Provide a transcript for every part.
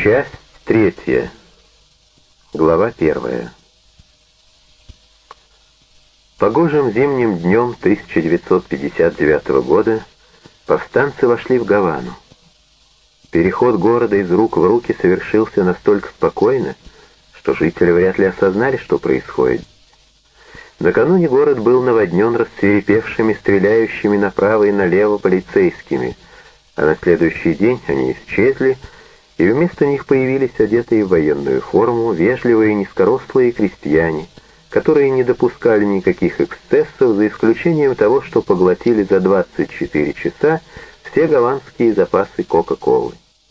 Часть 3. Глава 1. Погожим зимним днем 1959 года повстанцы вошли в Гавану. Переход города из рук в руки совершился настолько спокойно, что жители вряд ли осознали, что происходит. Накануне город был наводнен рассвирепевшими, стреляющими направо и налево полицейскими, а на следующий день они исчезли, и вместо них появились одетые в военную форму вежливые низкорослые крестьяне, которые не допускали никаких эксцессов, за исключением того, что поглотили за 24 часа все гаванские запасы Кока-Колы.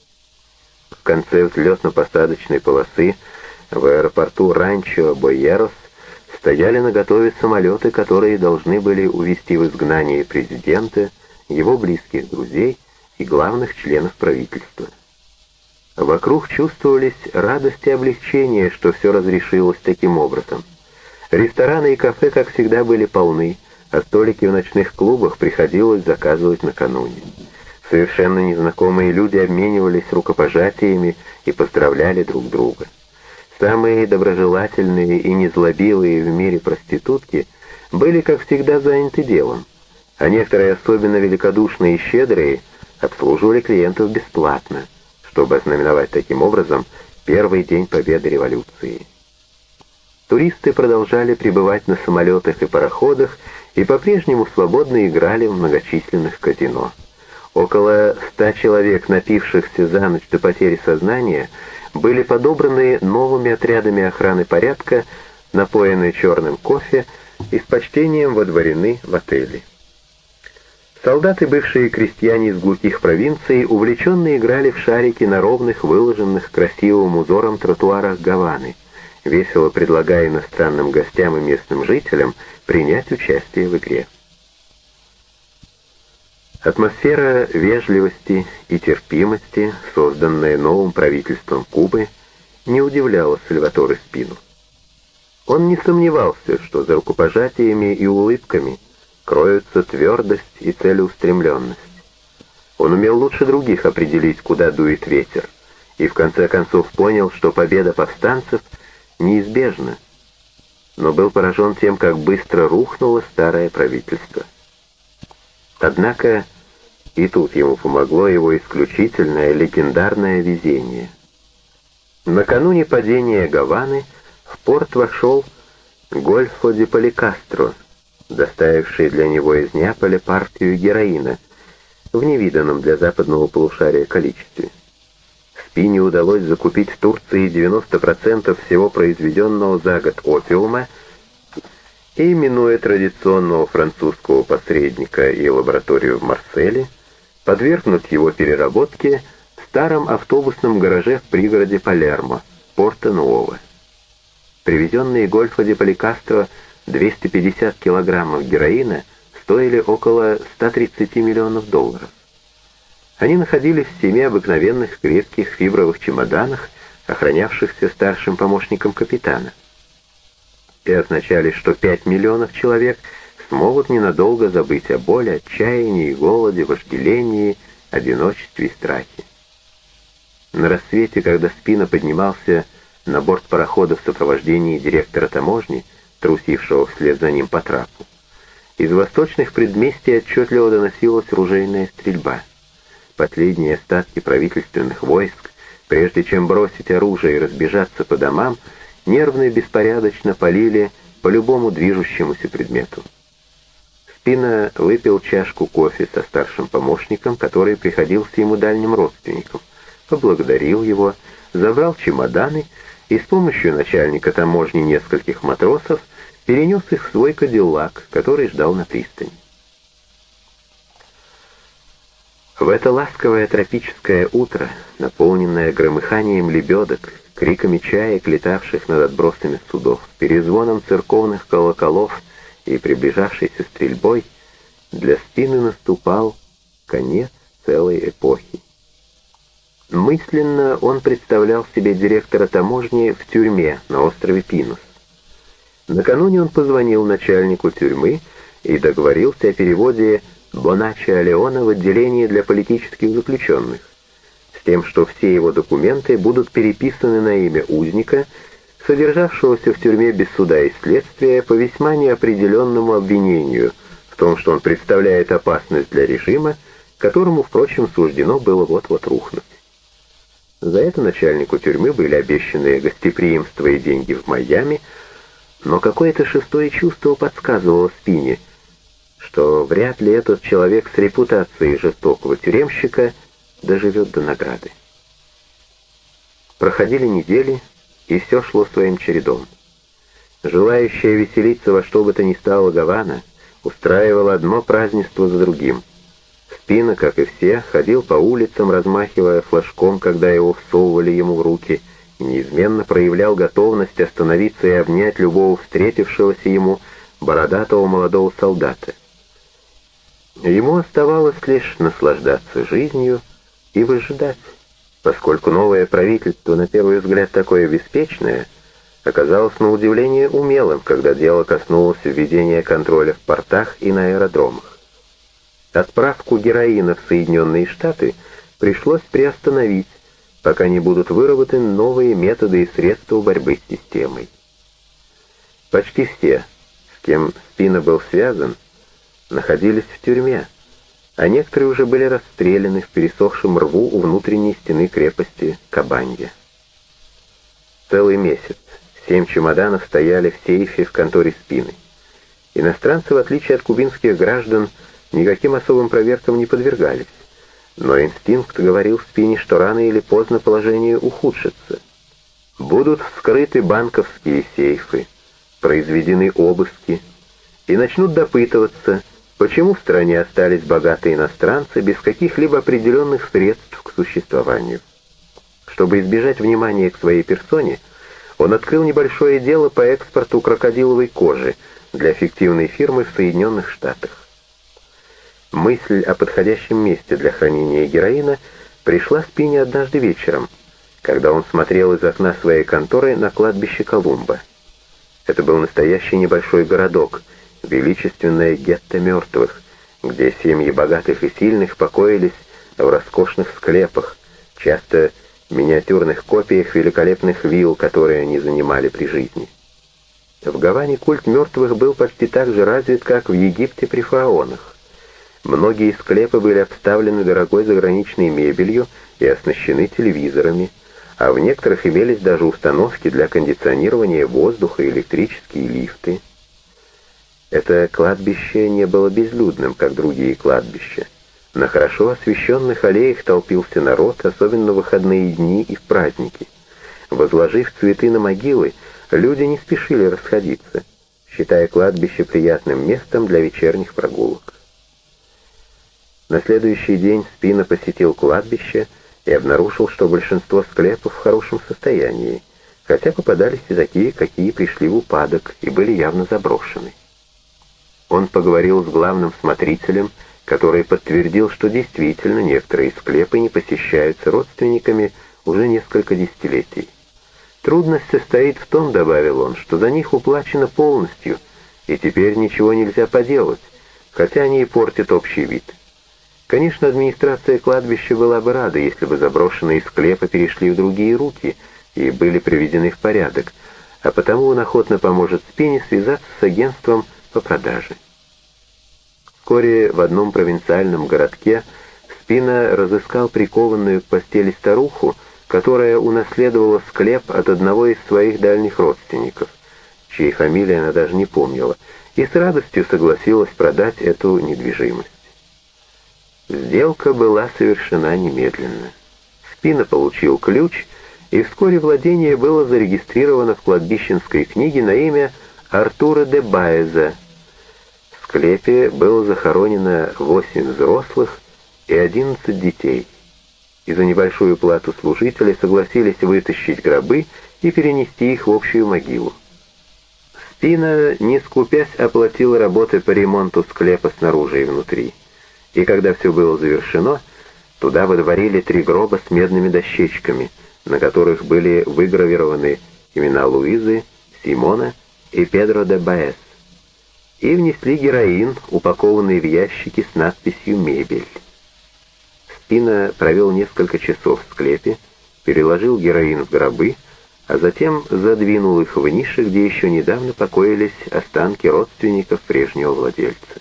В конце взлетно-посадочной полосы в аэропорту Ранчо Бойерос стояли наготове самолеты, которые должны были увезти в изгнание президента, его близких друзей и главных членов правительства. Вокруг чувствовались радость и облегчение, что все разрешилось таким образом. Рестораны и кафе, как всегда, были полны, а столики в ночных клубах приходилось заказывать накануне. Совершенно незнакомые люди обменивались рукопожатиями и поздравляли друг друга. Самые доброжелательные и незлобивые в мире проститутки были, как всегда, заняты делом, а некоторые, особенно великодушные и щедрые, обслуживали клиентов бесплатно, чтобы ознаменовать таким образом первый день победы революции. Туристы продолжали пребывать на самолетах и пароходах и по-прежнему свободно играли в многочисленных казино. Около 100 человек, напившихся за ночь до потери сознания, были подобраны новыми отрядами охраны порядка, напоены черным кофе и с почтением водворены в отели. Солдаты, бывшие крестьяне из глухих провинций, увлеченно играли в шарики на ровных, выложенных красивым узором тротуарах Гаваны, весело предлагая иностранным гостям и местным жителям принять участие в игре. Атмосфера вежливости и терпимости, созданная новым правительством Кубы, не удивляла Сальваторе Спину. Он не сомневался, что за рукопожатиями и улыбками кроются твердость и целеустремленность. Он умел лучше других определить, куда дует ветер, и в конце концов понял, что победа повстанцев неизбежна, но был поражен тем, как быстро рухнуло старое правительство. Однако и тут ему помогло его исключительное легендарное везение. Накануне падения Гаваны в порт вошел Гольфо де Поликастро, доставивший для него из Неаполя партию героина в невиданном для западного полушария количестве. Спине удалось закупить в Турции 90% всего произведенного за год опиума и, минуя традиционного французского посредника и лабораторию в Марселе, подвергнуть его переработке в старом автобусном гараже в пригороде Палермо, Порто-Нуово. Привезенные Гольфо де Поликастро 250 килограммов героина стоили около 130 миллионов долларов. Они находились в 7 обыкновенных крепких фибровых чемоданах, охранявшихся старшим помощником капитана, и означали, что 5 миллионов человек смогут ненадолго забыть о боли, отчаянии, голоде, вожделении, одиночестве и страхе. На рассвете, когда Спина поднимался на борт парохода в сопровождении директора таможни, трусившего вслед за ним по трапу, из восточных предместий отчетливо доносилась ружейная стрельба. Последние остатки правительственных войск, прежде чем бросить оружие и разбежаться по домам, нервно и беспорядочно полили по любому движущемуся предмету. Спина выпил чашку кофе со старшим помощником, который приходился ему дальним родственником, поблагодарил его, забрал чемоданы и с помощью начальника таможни нескольких матросов перенес их в свой кадиллак, который ждал на пристани. В это ласковое тропическое утро, наполненное громыханием лебедок, криками чаек, летавших над отбросами судов, перезвоном церковных колоколов и приближавшейся стрельбой, для Спины наступал конец целой эпохи. Мысленно он представлял себе директора таможни в тюрьме на острове Пинус. Накануне он позвонил начальнику тюрьмы и договорился о переводе Боначчо Леона в отделение для политических заключенных, с тем, что все его документы будут переписаны на имя узника, содержавшегося в тюрьме без суда и следствия по весьма неопределенному обвинению в том, что он представляет опасность для режима, которому, впрочем, суждено было вот-вот рухнуть. За это начальнику тюрьмы были обещаны гостеприимство и деньги в Майами, но какое-то шестое чувство подсказывало Спине, что вряд ли этот человек с репутацией жестокого тюремщика доживет до награды. Проходили недели, и все шло своим чередом. Желающая веселиться во что бы то ни стало Гавана устраивала одно празднество за другим. Спина, как и все, ходил по улицам, размахивая флажком, когда его всовывали ему в руки, и неизменно проявлял готовность остановиться и обнять любого встретившегося ему бородатого молодого солдата. Ему оставалось лишь наслаждаться жизнью и выжидать, поскольку новое правительство, на первый взгляд такое беспечное, оказалось на удивление умелым, когда дело коснулось введения контроля в портах и на аэродромах. Отправку героина в Соединенные Штаты пришлось приостановить, пока не будут выработаны новые методы и средства борьбы с системой. Почти все, с кем Спина был связан, находились в тюрьме, а некоторые уже были расстреляны в пересохшем рву у внутренней стены крепости Кабанья. Целый месяц 7 чемоданов стояли в сейфе в конторе Спины. Иностранцы, в отличие от кубинских граждан, никаким особым проверкам не подвергались, но инстинкт говорил Спине, что рано или поздно положение ухудшится. Будут вскрыты банковские сейфы, произведены обыски, и начнут допытываться, почему в стране остались богатые иностранцы без каких-либо определенных средств к существованию. Чтобы избежать внимания к своей персоне, он открыл небольшое дело по экспорту крокодиловой кожи для фиктивной фирмы в Соединенных Штатах. Мысль о подходящем месте для хранения героина пришла Спине однажды вечером, когда он смотрел из окна своей конторы на кладбище Колумба. Это был настоящий небольшой городок, величественное гетто мертвых, где семьи богатых и сильных покоились в роскошных склепах, часто миниатюрных копиях великолепных вилл, которые они занимали при жизни. В Гаване культ мертвых был почти так же развит, как в Египте при фараонах. Многие склепы были обставлены дорогой заграничной мебелью и оснащены телевизорами, а в некоторых имелись даже установки для кондиционирования воздуха и электрические лифты. Это кладбище не было безлюдным, как другие кладбища. На хорошо освещенных аллеях толпился народ, особенно в выходные дни и в праздники. Возложив цветы на могилы, люди не спешили расходиться, считая кладбище приятным местом для вечерних прогулок. На следующий день Спина посетил кладбище и обнаружил, что большинство склепов в хорошем состоянии, хотя попадались и такие, какие пришли в упадок и были явно заброшены. Он поговорил с главным смотрителем, который подтвердил, что действительно некоторые склепы не посещаются родственниками уже несколько десятилетий. «Трудность состоит в том, — добавил он, — что за них уплачено полностью, и теперь ничего нельзя поделать, хотя они и портят общий вид. Конечно, администрация кладбища была бы рада, если бы заброшенные склепы перешли в другие руки и были приведены в порядок, а потому он охотно поможет Спине связаться с агентством по продаже». Вскоре в одном провинциальном городке Спина разыскал прикованную к постели старуху, которая унаследовала склеп от одного из своих дальних родственников, чьей фамилии она даже не помнила, и с радостью согласилась продать эту недвижимость. Сделка была совершена немедленно. Спина получил ключ, и вскоре владение было зарегистрировано в кладбищенской книге на имя Артура де Баеза. В склепе было захоронено 8 взрослых и 11 детей. И за небольшую плату служители согласились вытащить гробы и перенести их в общую могилу. Спина, не скупясь, оплатил работы по ремонту склепа снаружи и внутри. И когда все было завершено, туда водворили 3 гроба с медными дощечками, на которых были выгравированы имена Луизы, Симона и Педро де Баэс, и внесли героин, упакованный в ящики с надписью «Мебель». Спина провел несколько часов в склепе, переложил героин в гробы, а затем задвинул их в ниши, где еще недавно покоились останки родственников прежнего владельца.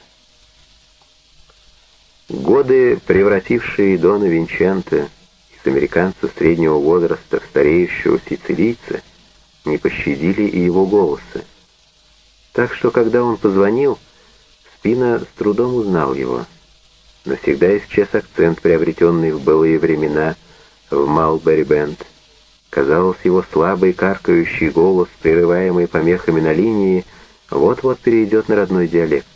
Годы, превратившие Дона Винченто из американца среднего возраста в стареющего сицилийца, не пощадили и его голоса. Так что, когда он позвонил, Спина с трудом узнал его. Навсегда исчез акцент, приобретенный в былые времена в Малбери-Бенд. Казалось, его слабый каркающий голос, прерываемый помехами на линии, вот-вот перейдет на родной диалект.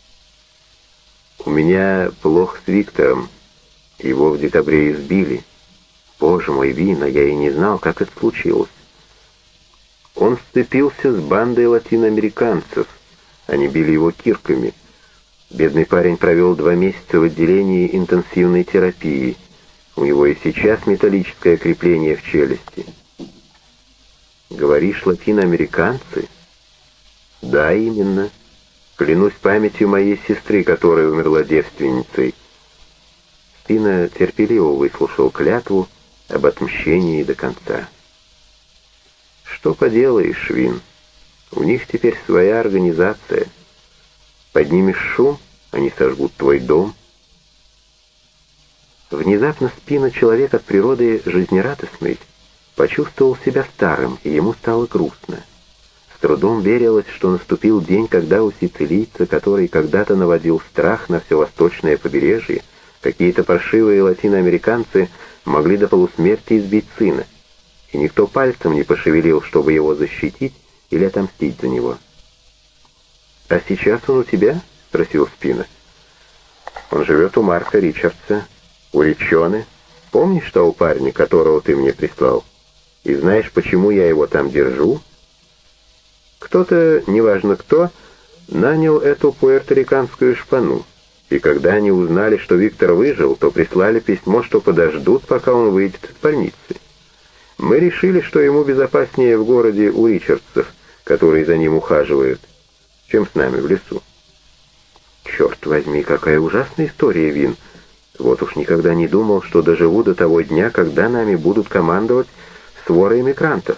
«У меня плохо с Виктором. Его в декабре избили. Боже мой, Вин, я и не знал, как это случилось. Он сцепился с бандой латиноамериканцев. Они били его кирками. Бедный парень провел 2 месяца в отделении интенсивной терапии. У него и сейчас металлическое крепление в челюсти». «Говоришь, латиноамериканцы?» «Да, именно. Клянусь памятью моей сестры, которая умерла девственницей». Спина терпеливо выслушал клятву об отмщении до конца. «Что поделаешь, Вин? У них теперь своя организация. Поднимешь шум, они сожгут твой дом». Внезапно Спина, человек от природы жизнерадостный, почувствовал себя старым, и ему стало грустно. С трудом верилось, что наступил день, когда у сицилийца, который когда-то наводил страх на все восточное побережье, какие-то паршивые латиноамериканцы могли до полусмерти избить сына, и никто пальцем не пошевелил, чтобы его защитить или отомстить за него. «А сейчас он у тебя?» — спросил Спина. «Он живет у Марка Ричардса, у Риччоне. Помнишь того парня, которого ты мне прислал? И знаешь, почему я его там держу?» Кто-то, неважно кто, нанял эту пуэрториканскую шпану, и когда они узнали, что Виктор выжил, то прислали письмо, что подождут, пока он выйдет из больницы. Мы решили, что ему безопаснее в городе у Ричардсов, которые за ним ухаживают, чем с нами в лесу. Черт возьми, какая ужасная история, Вин. Вот уж никогда не думал, что доживу до того дня, когда нами будут командовать своры эмигрантов.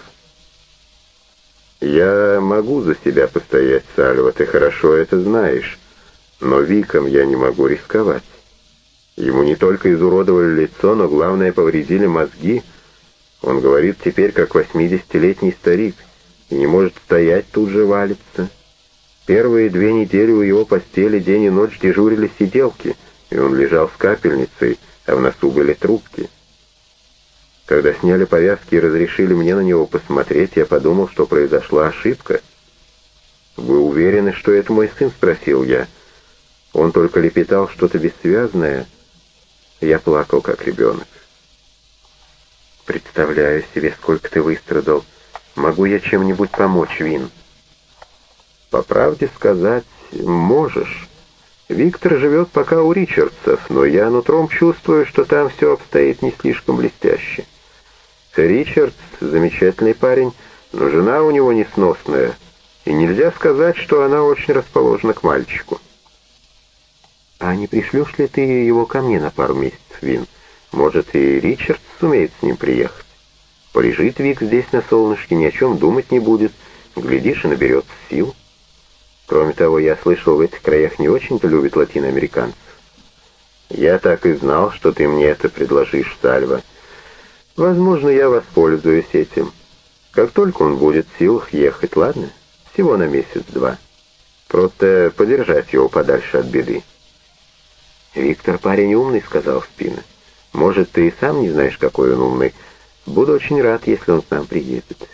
«Я могу за себя постоять, Сальва, ты хорошо это знаешь, но Виком я не могу рисковать. Ему не только изуродовали лицо, но главное, повредили мозги. Он говорит теперь как 80-летний старик и не может стоять, тут же валится. Первые 2 недели у его постели день и ночь дежурили сиделки, и он лежал с капельницей, а в носу были трубки. Когда сняли повязки и разрешили мне на него посмотреть, я подумал, что произошла ошибка. «Вы уверены, что это мой сын?» — спросил я. Он только лепетал что-то бессвязное. Я плакал, как ребенок. «Представляю себе, сколько ты выстрадал. Могу я чем-нибудь помочь, Вин?» «По правде сказать, можешь. Виктор живет пока у Ричардсов, но я нутром чувствую, что там все обстоит не слишком блестяще. Ричардс — замечательный парень, но жена у него несносная, и нельзя сказать, что она очень расположена к мальчику». «А не пришлешь ли ты его ко мне на пару месяцев, Вин? Может, и Ричардс сумеет с ним приехать? Полежит Вик здесь на солнышке, ни о чем думать не будет, глядишь, и наберется сил. Кроме того, я слышал, в этих краях не очень-то любят латиноамериканцев». «Я так и знал, что ты мне это предложишь, Сальва. Возможно, я воспользуюсь этим. Как только он будет в силах ехать, ладно? Всего на месяц-два. Просто подержать его подальше от беды». «Виктор парень умный», — сказал Спина. «Может, ты и сам не знаешь, какой он умный. Буду очень рад, если он к нам приедет».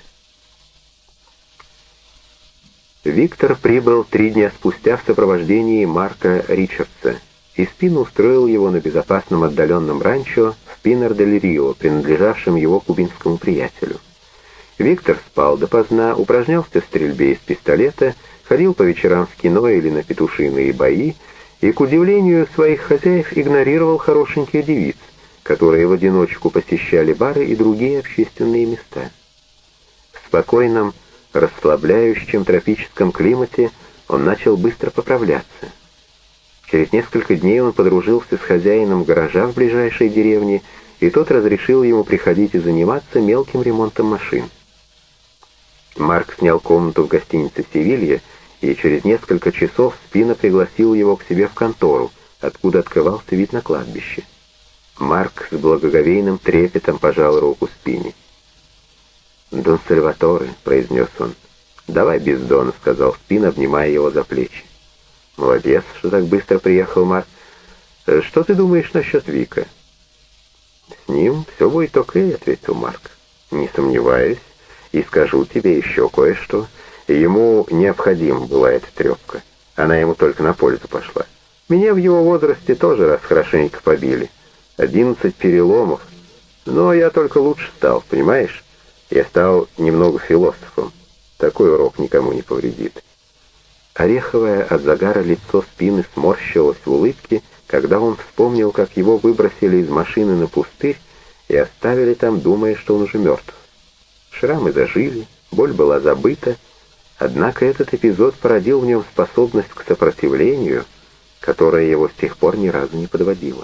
Виктор прибыл 3 дня спустя в сопровождении Марка Ричардса, и Спина устроил его на безопасном отдаленном ранчо в Пинар-дель-Рио, принадлежавшем его кубинскому приятелю. Виктор спал допоздна, упражнялся в стрельбе из пистолета, ходил по вечерам в кино или на петушиные бои, и, к удивлению своих хозяев, игнорировал хорошеньких девиц, которые в одиночку посещали бары и другие общественные места. В спокойном, расслабляющем тропическом климате он начал быстро поправляться. Через несколько дней он подружился с хозяином гаража в ближайшей деревне, и тот разрешил ему приходить и заниматься мелким ремонтом машин. Марк снял комнату в гостинице «Севилья», и через несколько часов Спина пригласил его к себе в контору, откуда открывался вид на кладбище. Марк с благоговейным трепетом пожал руку Спине. «Дон Сальваторе», — произнес он. «Давай без Дона», — сказал Спина, обнимая его за плечи. «Молодец, что так быстро приехал, Марк. Что ты думаешь насчет Вика?» «С ним все будет окей», — ответил Марк. «Не сомневаюсь, и скажу тебе еще кое-что. Ему необходима была эта трепка. Она ему только на пользу пошла. Меня в его возрасте тоже раз хорошенько побили. 11 переломов. Но я только лучше стал, понимаешь? Я стал немного философом. Такой урок никому не повредит». Ореховое от загара лицо Спины сморщилось в улыбке, когда он вспомнил, как его выбросили из машины на пустырь и оставили там, думая, что он уже мертв. Шрамы зажили, боль была забыта, однако этот эпизод породил в нем способность к сопротивлению, которая его с тех пор ни разу не подводила.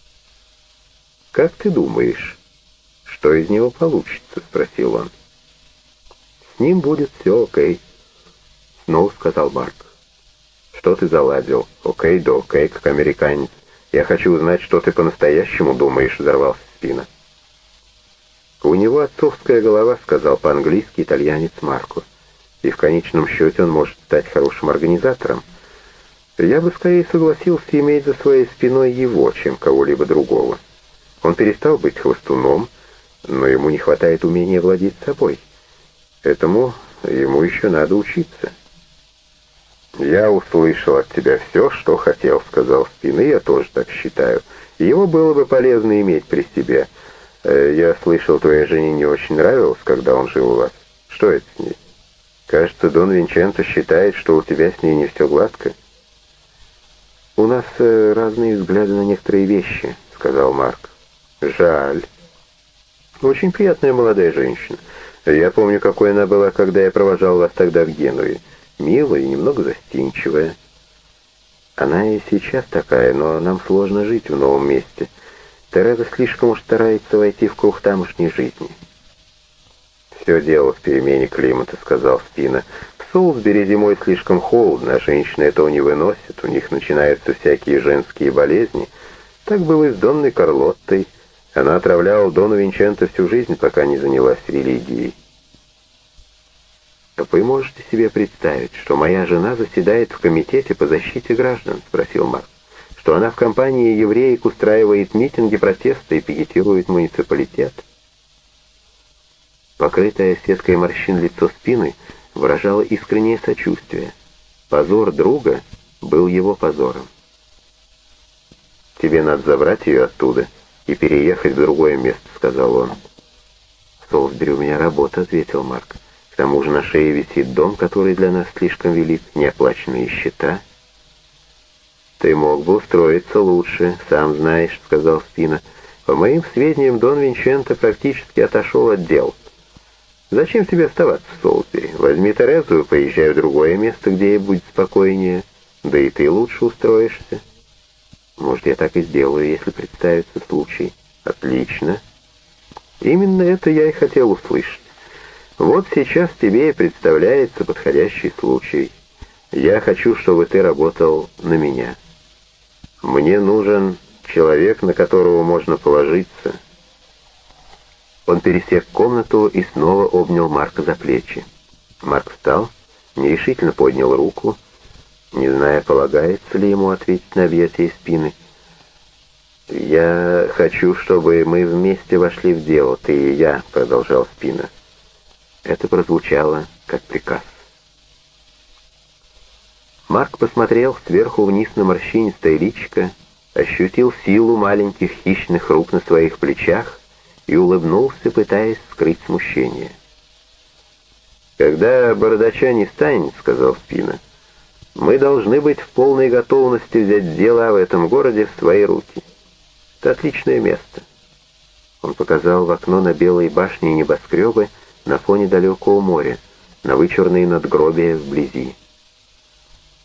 «Как ты думаешь, что из него получится?» — спросил он. «С ним будет все окей», — снова сказал Марк. «Что ты заладил? Окей, да окей, как американец. Я хочу узнать, что ты по-настоящему думаешь», — взорвался Спина. «У него отцовская голова», — сказал по-английски итальянец Марко. «И в конечном счете он может стать хорошим организатором. Я бы скорее согласился иметь за своей спиной его, чем кого-либо другого. Он перестал быть хвостуном, но ему не хватает умения владеть собой. Этому ему еще надо учиться». «Я услышал от тебя все, что хотел», — сказал Спина, — «я тоже так считаю. Его было бы полезно иметь при себе. Я слышал, твоей жене не очень нравилось, когда он жил у вас. Что это с ней? Кажется, Дон Винченцо считает, что у тебя с ней не все гладко». «У нас разные взгляды на некоторые вещи», — сказал Марк. «Жаль. Очень приятная молодая женщина. Я помню, какой она была, когда я провожал вас тогда в Генуе. Милая и немного застенчивая. Она и сейчас такая, но нам сложно жить в новом месте. Тереза слишком уж старается войти в круг тамошней жизни». «Все дело в перемене климата», — сказал Спина. «В Солсбери зимой слишком холодно, а женщины этого не выносят. У них начинаются всякие женские болезни. Так было и с Донной Карлоттой. Она отравляла Дону Винченцо всю жизнь, пока не занялась религией». «Вы можете себе представить, что моя жена заседает в комитете по защите граждан?» — спросил Марк. «Что она в компании евреек устраивает митинги протеста и пикетирует муниципалитет?» Покрытое сеткой морщин лицо Спины выражало искреннее сочувствие. Позор друга был его позором. «Тебе надо забрать ее оттуда и переехать в другое место», — сказал он. «В Солсбери у меня работа», — ответил Марк. «К тому же на шее висит дом, который для нас слишком велик, неоплаченные счета». «Ты мог бы устроиться лучше, сам знаешь», — сказал Спина. «По моим сведениям, Дон Винченцо практически отошел от дел. Зачем тебе оставаться в Солсбери? Возьми Терезу и поезжай в другое место, где ей будет спокойнее. Да и ты лучше устроишься». «Может, я так и сделаю, если представится случай». «Отлично. Именно это я и хотел услышать. Вот сейчас тебе и представляется подходящий случай. Я хочу, чтобы ты работал на меня. Мне нужен человек, на которого можно положиться». Он пересек комнату и снова обнял Марка за плечи. Марк встал, нерешительно поднял руку, не зная, полагается ли ему ответить на объятие Спины. «Я хочу, чтобы мы вместе вошли в дело, ты и я», — продолжал Спина. Это прозвучало как приказ. Марк посмотрел сверху вниз на морщинистое личико, ощутил силу маленьких хищных рук на своих плечах и улыбнулся, пытаясь скрыть смущение. «Когда бородача не станет, — сказал Спина, — мы должны быть в полной готовности взять дела в этом городе в свои руки. Это отличное место». Он показал в окно на белые башни и небоскребы на фоне далекого моря, на вычурные надгробия вблизи.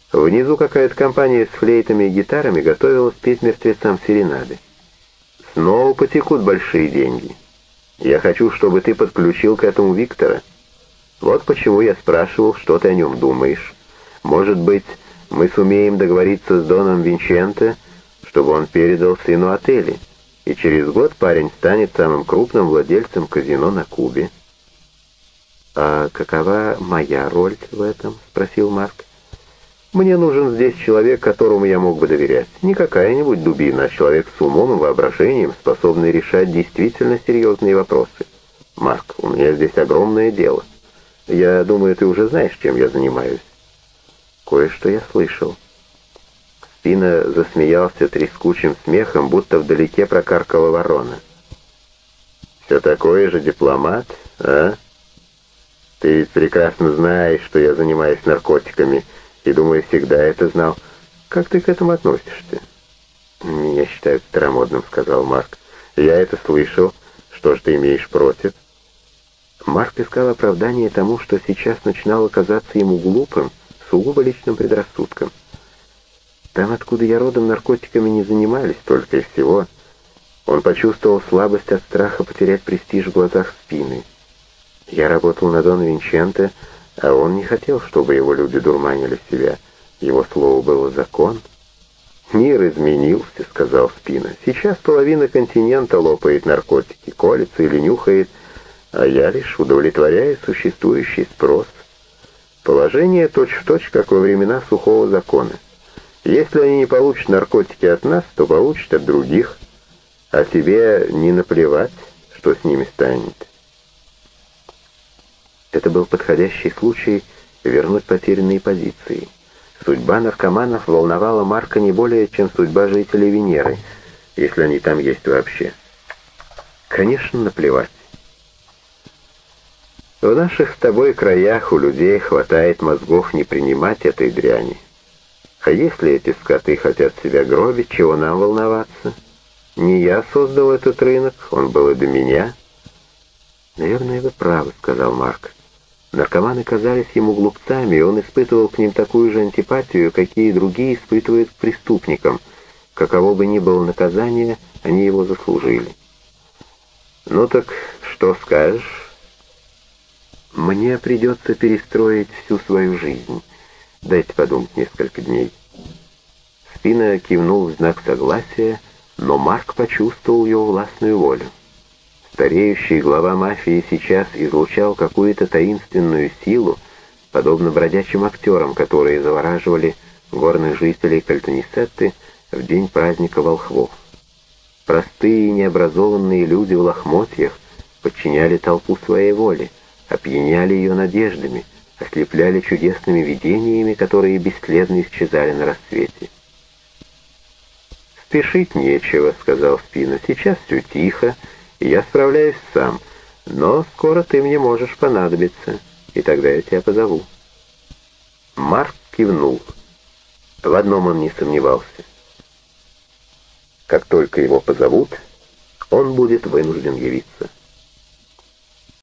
Внизу какая-то компания с флейтами и гитарами готовилась петь мертвецам серенады. Снова потекут большие деньги. Я хочу, чтобы ты подключил к этому Виктора. Вот почему я спрашивал, что ты о нем думаешь. Может быть, мы сумеем договориться с Доном Винченте, чтобы он передал сыну отели, и через год парень станет самым крупным владельцем казино на Кубе. «А какова моя роль в этом?» — спросил Марк. «Мне нужен здесь человек, которому я мог бы доверять. Не какая-нибудь дубина, а человек с умом и воображением, способный решать действительно серьезные вопросы. Марк, у меня здесь огромное дело. Я думаю, ты уже знаешь, чем я занимаюсь». «Кое-что я слышал». Спина засмеялся трескучим смехом, будто вдалеке прокаркала ворона. «Все такой же дипломат, а? Ты ведь прекрасно знаешь, что я занимаюсь наркотиками, и, думаю, всегда это знал. Как ты к этому относишься?» «Меня считают старомодным», — сказал Марк. «Я это слышал. Что ж ты имеешь против?» Марк искал оправдание тому, что сейчас начинало казаться ему глупым, сугубо личным предрассудком. Там, откуда я родом, наркотиками не занимались только и всего. Он почувствовал слабость от страха потерять престиж в глазах Спины. Я работал на Дона Винченте, а он не хотел, чтобы его люди дурманили себя. Его слово было закон. «Мир изменился», — сказал Спина. «Сейчас половина континента лопает наркотики, колется или нюхает, а я лишь удовлетворяю существующий спрос. Положение точь-в-точь, как во времена сухого закона. Если они не получат наркотики от нас, то получат от других, а тебе не наплевать, что с ними станет». Это был подходящий случай вернуть потерянные позиции. Судьба наркоманов волновала Марка не более, чем судьба жителей Венеры, если они там есть вообще. Конечно, наплевать. В наших с тобой краях у людей хватает мозгов не принимать этой дряни. А если эти скоты хотят себя гробить, чего нам волноваться? Не я создал этот рынок, он был и до меня. «Наверное, вы правы», — сказал Марк. Наркоманы казались ему глупцами, и он испытывал к ним такую же антипатию, какие другие испытывают к преступникам. Каково бы ни было наказание, они его заслужили. «Ну так что скажешь?» «Мне придется перестроить всю свою жизнь. Дайте подумать несколько дней». Спина кивнул в знак согласия, но Марк почувствовал его властную волю. Стареющий глава мафии сейчас излучал какую-то таинственную силу, подобно бродячим актерам, которые завораживали горных жителей Кальтанисетты в день праздника волхвов. Простые и необразованные люди в лохмотьях подчиняли толпу своей воле, опьяняли ее надеждами, ослепляли чудесными видениями, которые бесследно исчезали на рассвете. «Спешить нечего», — сказал Спина, — «сейчас все тихо, и я справляюсь сам, но скоро ты мне можешь понадобиться, и тогда я тебя позову». Марк кивнул. В одном он не сомневался. Как только его позовут, он будет вынужден явиться.